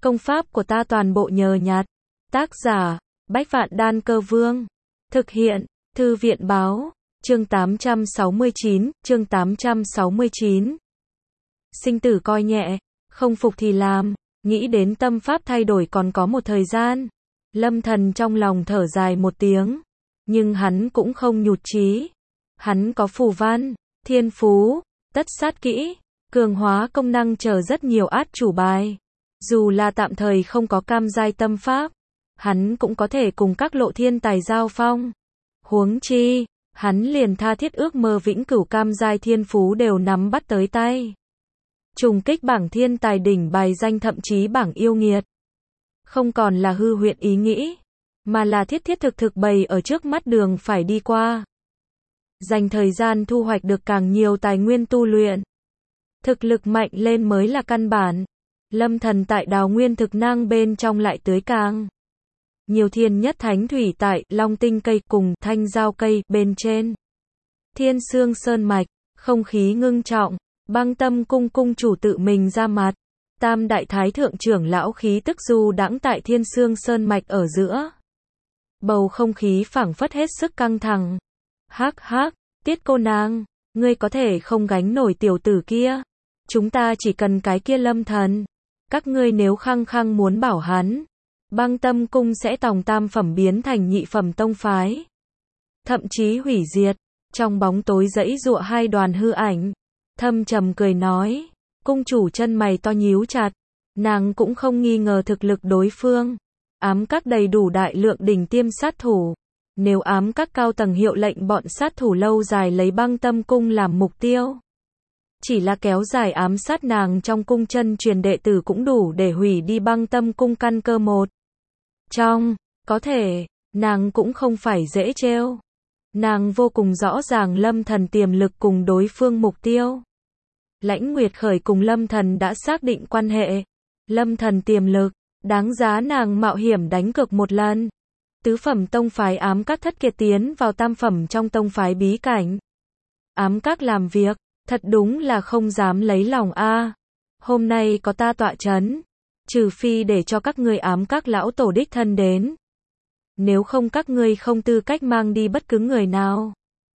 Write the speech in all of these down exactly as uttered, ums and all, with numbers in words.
Công pháp của ta toàn bộ nhờ nhặt. Tác giả, Bách Vạn Đan Cơ Vương. Thực hiện, Thư viện Báo. Chương tám trăm sáu mươi chín, chương tám trăm sáu mươi chín. Sinh tử coi nhẹ, không phục thì làm, nghĩ đến tâm pháp thay đổi còn có một thời gian. Lâm Thần trong lòng thở dài một tiếng, nhưng hắn cũng không nhụt chí. Hắn có phù văn, thiên phú, tất sát kỹ, cường hóa công năng chờ rất nhiều át chủ bài. Dù là tạm thời không có cam giai tâm pháp, hắn cũng có thể cùng các lộ thiên tài giao phong. Huống chi, hắn liền tha thiết ước mơ vĩnh cửu cam giai thiên phú đều nắm bắt tới tay. Trùng kích bảng thiên tài đỉnh bài danh thậm chí bảng yêu nghiệt. Không còn là hư huyễn ý nghĩ, mà là thiết thiết thực thực bày ở trước mắt đường phải đi qua. Dành thời gian thu hoạch được càng nhiều tài nguyên tu luyện. Thực lực mạnh lên mới là căn bản. Lâm Thần tại đào nguyên thực năng bên trong lại tưới càng nhiều thiên nhất thánh thủy tại long tinh cây cùng thanh giao cây bên trên. Thiên Sương Sơn Mạch, không khí ngưng trọng, Băng Tâm cung cung chủ tự mình ra mặt. Tam đại thái thượng trưởng lão khí tức du đãng tại Thiên Sương Sơn Mạch ở giữa. Bầu không khí phảng phất hết sức căng thẳng. Hắc hắc, Tiết cô nàng, ngươi có thể không gánh nổi tiểu tử kia. Chúng ta chỉ cần cái kia Lâm Thần. Các ngươi nếu khăng khăng muốn bảo hắn, Băng Tâm cung sẽ tòng tam phẩm biến thành nhị phẩm tông phái. Thậm chí hủy diệt. Trong bóng tối dãy dụa hai đoàn hư ảnh. Thâm trầm cười nói. Cung chủ chân mày to nhíu chặt. Nàng cũng không nghi ngờ thực lực đối phương. Ám các đầy đủ đại lượng đỉnh tiêm sát thủ. Nếu ám các cao tầng hiệu lệnh bọn sát thủ lâu dài lấy Băng Tâm cung làm mục tiêu, chỉ là kéo dài ám sát nàng trong cung chân truyền đệ tử cũng đủ để hủy đi Băng Tâm cung căn cơ một. Trong, có thể, nàng cũng không phải dễ trêu. Nàng vô cùng rõ ràng Lâm Thần tiềm lực cùng đối phương mục tiêu. Lãnh Nguyệt Khởi cùng Lâm Thần đã xác định quan hệ. Lâm Thần tiềm lực, đáng giá nàng mạo hiểm đánh cược một lần. Tứ phẩm tông phái ám các thất kiệt tiến vào tam phẩm trong tông phái bí cảnh. Ám các làm việc, thật đúng là không dám lấy lòng a. Hôm nay có ta tọa chấn, trừ phi để cho các ngươi ám các lão tổ đích thân đến. Nếu không các ngươi không tư cách mang đi bất cứ người nào.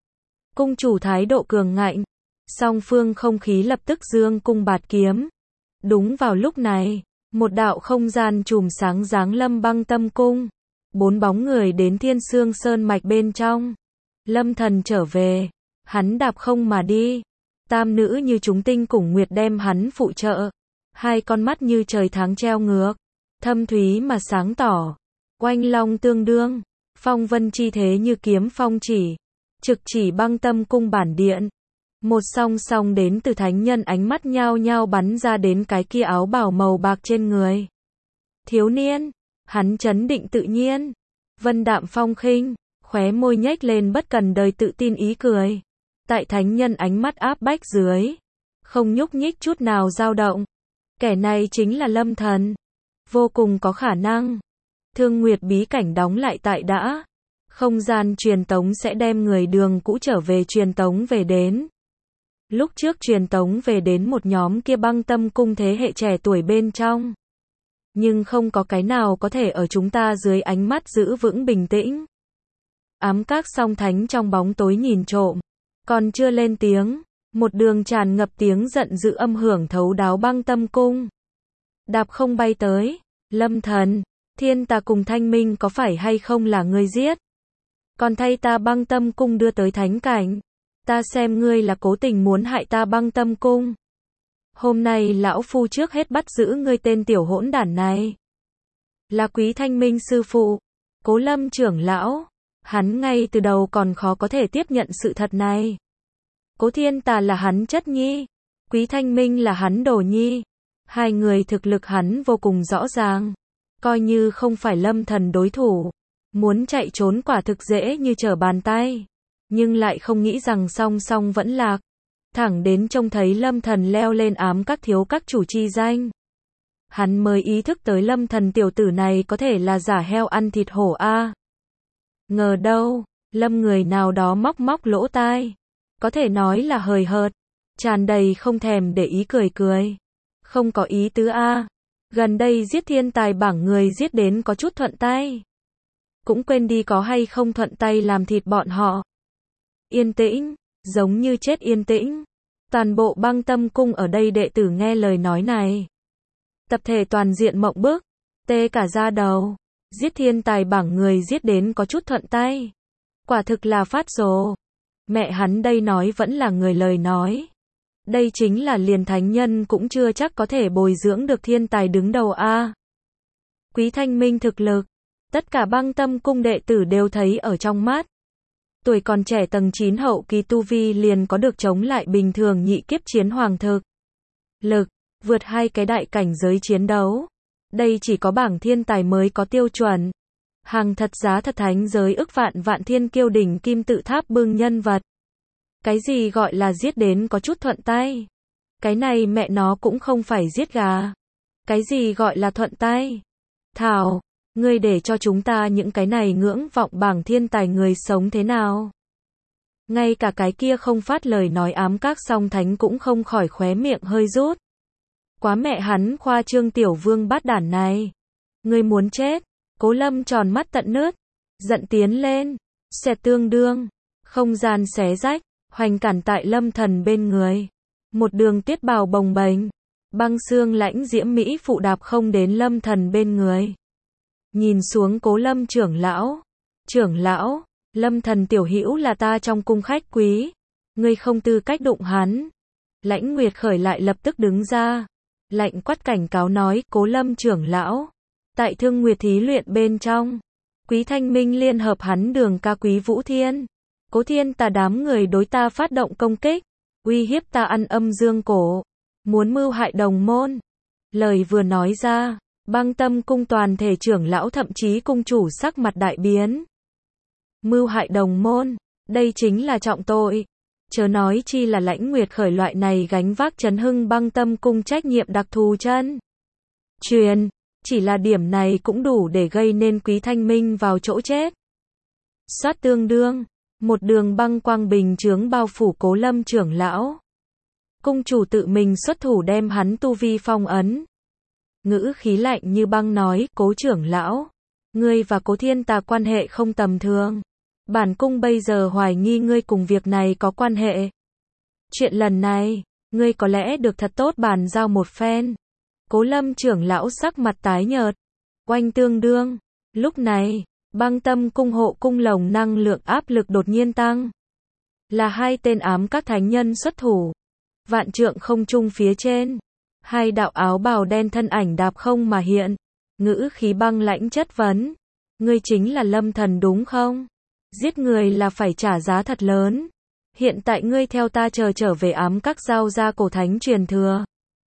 Cung chủ thái độ cường ngạnh, song phương không khí lập tức dương cung bạt kiếm. Đúng vào lúc này, một đạo không gian chùm sáng giáng lâm Băng Tâm cung. Bốn bóng người đến Thiên Sương Sơn Mạch bên trong. Lâm Thần trở về, hắn đạp không mà đi. Tam nữ như chúng tinh cùng nguyệt đem hắn phụ trợ. Hai con mắt như trời tháng treo ngược, thâm thúy mà sáng tỏ. Oanh long tương đương, phong vân chi thế như kiếm phong chỉ. Trực chỉ Băng Tâm cung bản điện. Một song song đến từ thánh nhân ánh mắt nhao nhao bắn ra đến cái kia áo bào màu bạc trên người. Thiếu niên, hắn trấn định tự nhiên, vân đạm phong khinh, khóe môi nhếch lên bất cần đời tự tin ý cười. Tại thánh nhân ánh mắt áp bách dưới, không nhúc nhích chút nào dao động. Kẻ này chính là Lâm Thần, vô cùng có khả năng. Thương Nguyệt bí cảnh đóng lại tại đã, không gian truyền tống sẽ đem người đường cũ trở về truyền tống về đến. Lúc trước truyền tống về đến một nhóm kia Băng Tâm cung thế hệ trẻ tuổi bên trong. Nhưng không có cái nào có thể ở chúng ta dưới ánh mắt giữ vững bình tĩnh. Ám các song thánh trong bóng tối nhìn trộm, còn chưa lên tiếng, một đường tràn ngập tiếng giận dữ âm hưởng thấu đáo Băng Tâm cung. Đạp không bay tới, Lâm Thần, thiên tà cùng thanh minh có phải hay không là ngươi giết? Còn thay ta Băng Tâm cung đưa tới thánh cảnh, ta xem ngươi là cố tình muốn hại ta Băng Tâm cung. Hôm nay lão phu trước hết bắt giữ ngươi tên tiểu hỗn đản này. Là Quý Thanh Minh sư phụ, Cố Lâm trưởng lão. Hắn ngay từ đầu còn khó có thể tiếp nhận sự thật này. Cố Thiên Tà là hắn chất nhi, Quý Thanh Minh là hắn đồ nhi. Hai người thực lực hắn vô cùng rõ ràng, coi như không phải Lâm Thần đối thủ, muốn chạy trốn quả thực dễ như trở bàn tay, nhưng lại không nghĩ rằng song song vẫn lạc. Thẳng đến trông thấy Lâm Thần leo lên ám các thiếu các chủ chi danh, hắn mới ý thức tới Lâm Thần tiểu tử này có thể là giả heo ăn thịt hổ a. Ngờ đâu, Lâm người nào đó móc móc lỗ tai, có thể nói là hời hợt, tràn đầy không thèm để ý cười cười. Không có ý tứ a. Gần đây giết thiên tài bảng người giết đến có chút thuận tay. Cũng quên đi có hay không thuận tay làm thịt bọn họ. Yên tĩnh, giống như chết yên tĩnh. Toàn bộ Băng Tâm Cung ở đây đệ tử nghe lời nói này. Tập thể toàn diện mộng bức, tê cả da đầu. Giết thiên tài bảng người giết đến có chút thuận tay. Quả thực là phát rồ. Mẹ hắn đây nói vẫn là người lời nói. Đây chính là liền thánh nhân cũng chưa chắc có thể bồi dưỡng được thiên tài đứng đầu a. Quý Thanh Minh thực lực, tất cả Băng Tâm Cung đệ tử đều thấy ở trong mắt. Tuổi còn trẻ tầng chín hậu kỳ tu vi liền có được chống lại bình thường nhị kiếp chiến hoàng thực. Lực, vượt hai cái đại cảnh giới chiến đấu. Đây chỉ có bảng thiên tài mới có tiêu chuẩn. Hàng thật giá thật thánh giới ức vạn vạn thiên kiêu đỉnh kim tự tháp bưng nhân vật. Cái gì gọi là giết đến có chút thuận tay? Cái này mẹ nó cũng không phải giết gà. Cái gì gọi là thuận tay? Thảo, ngươi để cho chúng ta những cái này ngưỡng vọng bảng thiên tài người sống thế nào? Ngay cả cái kia không phát lời nói ám các song thánh cũng không khỏi khóe miệng hơi rút. Quá mẹ hắn khoa trương tiểu vương bát đản này. Ngươi muốn chết. Cố Lâm tròn mắt tận nứt. Giận tiến lên. Xẹt tương đương. Không gian xé rách. Hoành cản tại Lâm Thần bên người. Một đường tiết bào bồng bềnh. Băng xương lãnh diễm mỹ phụ đạp không đến Lâm Thần bên người. Nhìn xuống Cố Lâm trưởng lão. Trưởng lão, Lâm Thần tiểu hữu là ta trong cung khách quý. Ngươi không tư cách đụng hắn. Lãnh Nguyệt Khởi lại lập tức đứng ra. Lạnh quát cảnh cáo nói, Cố Lâm trưởng lão. Tại Thương Nguyệt thí luyện bên trong. Quý Thanh Minh liên hợp hắn Đường ca Quý Vũ Thiên. Cố Thiên ta đám người đối ta phát động công kích. Uy hiếp ta ăn âm dương cổ. Muốn mưu hại đồng môn. Lời vừa nói ra. Băng Tâm Cung toàn thể trưởng lão thậm chí cung chủ sắc mặt đại biến. Mưu hại đồng môn. Đây chính là trọng tội. Chớ nói chi là Lãnh Nguyệt Khởi loại này gánh vác chấn hưng Băng Tâm Cung trách nhiệm đặc thù chân. Truyền. Chỉ là điểm này cũng đủ để gây nên Quý Thanh Minh vào chỗ chết. Xoát tương đương. Một đường băng quang bình chướng bao phủ Cố Lâm trưởng lão. Cung chủ tự mình xuất thủ đem hắn tu vi phong ấn. Ngữ khí lạnh như băng nói, Cố trưởng lão. Ngươi và Cố Thiên ta quan hệ không tầm thường. Bản cung bây giờ hoài nghi ngươi cùng việc này có quan hệ. Chuyện lần này, ngươi có lẽ được thật tốt bàn giao một phen. Cố Lâm trưởng lão sắc mặt tái nhợt. Oanh tương đương. Lúc này, Băng Tâm Cung hộ cung lồng năng lượng áp lực đột nhiên tăng. Là hai tên ám các thánh nhân xuất thủ. Vạn trượng không trung phía trên. Hai đạo áo bào đen thân ảnh đạp không mà hiện. Ngữ khí băng lãnh chất vấn. Ngươi chính là Lâm Thần đúng không? Giết người là phải trả giá thật lớn. Hiện tại ngươi theo ta chờ trở về ám các giao ra cổ thánh truyền thừa.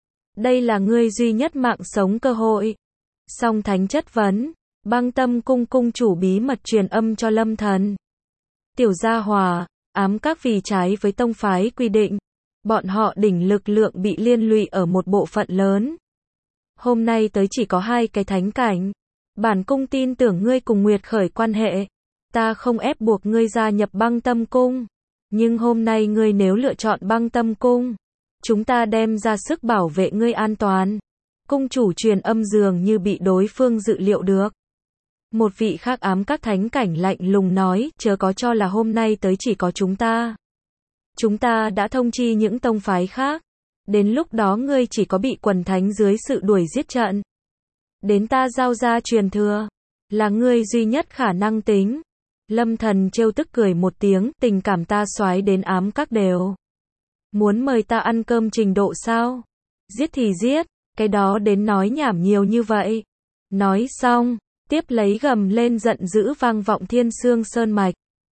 Đây là ngươi duy nhất mạng sống cơ hội. Song thánh chất vấn. Băng Tâm Cung cung chủ bí mật truyền âm cho Lâm Thần. Tiểu gia hòa, ám các vì trái với tông phái quy định. Bọn họ đỉnh lực lượng bị liên lụy ở một bộ phận lớn. Hôm nay tới chỉ có hai cái thánh cảnh. Bản cung tin tưởng ngươi cùng Nguyệt Khởi quan hệ. Ta không ép buộc ngươi gia nhập Băng Tâm Cung. Nhưng hôm nay ngươi nếu lựa chọn Băng Tâm Cung, chúng ta đem ra sức bảo vệ ngươi an toàn. Cung chủ truyền âm dường như bị đối phương dự liệu được. Một vị khác ám các thánh cảnh lạnh lùng nói, chớ có cho là hôm nay tới chỉ có chúng ta. Chúng ta đã thông chi những tông phái khác. Đến lúc đó ngươi chỉ có bị quần thánh dưới sự đuổi giết trận. Đến ta giao ra truyền thừa. Là ngươi duy nhất khả năng tính. Lâm Thần trêu tức cười một tiếng, tình cảm ta xoái đến ám các đều. Muốn mời ta ăn cơm trình độ sao? Giết thì giết, cái đó đến nói nhảm nhiều như vậy. Nói xong, tiếp lấy gầm lên giận dữ vang vọng thiên sương sơn mạch.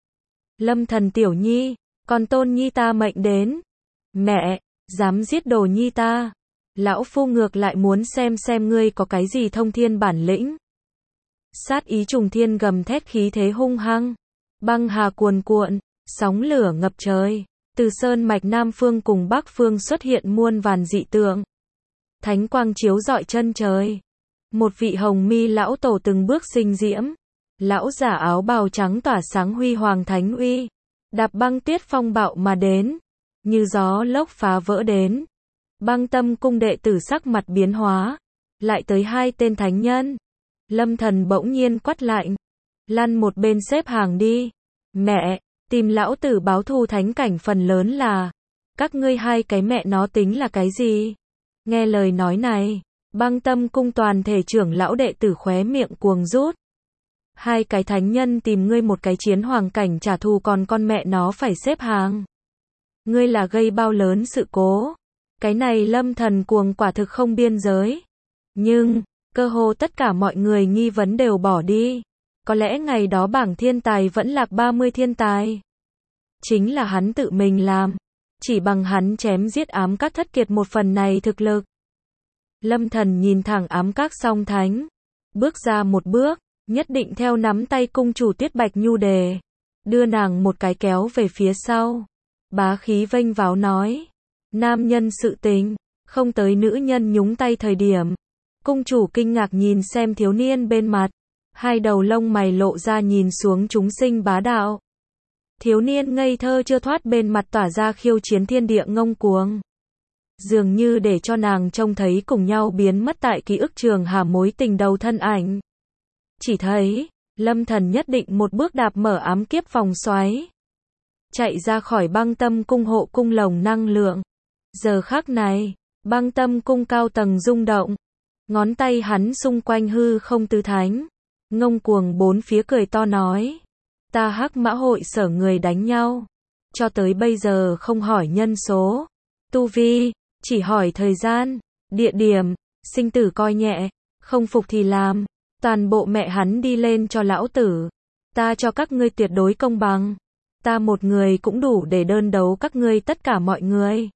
Lâm Thần tiểu nhi, còn tôn nhi ta mệnh đến. Mẹ, dám giết đồ nhi ta. Lão phu ngược lại muốn xem xem ngươi có cái gì thông thiên bản lĩnh. Sát ý trùng thiên gầm thét khí thế hung hăng. Băng hà cuồn cuộn, sóng lửa ngập trời. Từ sơn mạch Nam Phương cùng Bắc Phương xuất hiện muôn vàn dị tượng. Thánh quang chiếu rọi chân trời. Một vị hồng mi lão tổ từng bước sinh diễm. Lão giả áo bào trắng tỏa sáng huy hoàng thánh uy. Đạp băng tuyết phong bạo mà đến. Như gió lốc phá vỡ đến. Băng Tâm Cung đệ tử sắc mặt biến hóa. lại tới hai tên thánh nhân. Lâm Thần bỗng nhiên quát lạnh. Lăn một bên xếp hàng đi. Mẹ, tìm lão tử báo thù thánh cảnh phần lớn là, các ngươi hai cái mẹ nó tính là cái gì? Nghe lời nói này, Băng Tâm cung toàn thể trưởng lão đệ tử khóe miệng cuồng rút. Hai cái thánh nhân tìm ngươi một cái chiến hoàng cảnh trả thù còn con mẹ nó phải xếp hàng. Ngươi là gây bao lớn sự cố. Cái này Lâm Thần cuồng quả thực không biên giới. Nhưng, cơ hồ tất cả mọi người nghi vấn đều bỏ đi. Có lẽ ngày đó bảng thiên tài vẫn lạc ba mươi thiên tài. Chính là hắn tự mình làm. Chỉ bằng hắn chém giết ám các thất kiệt một phần này thực lực. Lâm Thần nhìn thẳng ám các song thánh. Bước ra một bước, nhất định theo nắm tay cung chủ Tuyết Bạch Nhu Đề. Đưa nàng một cái kéo về phía sau. Bá khí vênh váo nói. Nam nhân sự tình, không tới nữ nhân nhúng tay thời điểm. Cung chủ kinh ngạc nhìn xem thiếu niên bên mặt. Hai đầu lông mày lộ ra nhìn xuống chúng sinh bá đạo. Thiếu niên ngây thơ chưa thoát bên mặt tỏa ra khiêu chiến thiên địa ngông cuồng. Dường như để cho nàng trông thấy cùng nhau biến mất tại ký ức trường hà mối tình đầu thân ảnh. Chỉ thấy, Lâm Thần nhất định một bước đạp mở ám kiếp vòng xoáy. Chạy ra khỏi Băng Tâm cung hộ cung lồng năng lượng. Giờ khắc này, Băng Tâm cung cao tầng rung động. Ngón tay hắn xung quanh hư không tứ thánh. Ngông cuồng bốn phía cười to nói. Ta Hắc Mã hội sở người đánh nhau. Cho tới bây giờ không hỏi nhân số. Tu vi, chỉ hỏi thời gian, địa điểm, sinh tử coi nhẹ. Không phục thì làm. Toàn bộ mẹ hắn đi lên cho lão tử. Ta cho các ngươi tuyệt đối công bằng. Ta một người cũng đủ để đơn đấu các ngươi tất cả mọi người.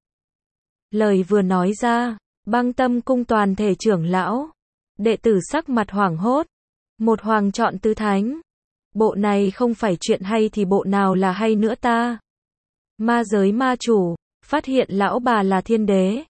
Lời vừa nói ra, Băng Tâm cung toàn thể trưởng lão, đệ tử sắc mặt hoảng hốt. Một hoàng chọn tứ thánh. Bộ này không phải chuyện hay thì bộ nào là hay nữa ta? Ma giới ma chủ, phát hiện lão bà là thiên đế.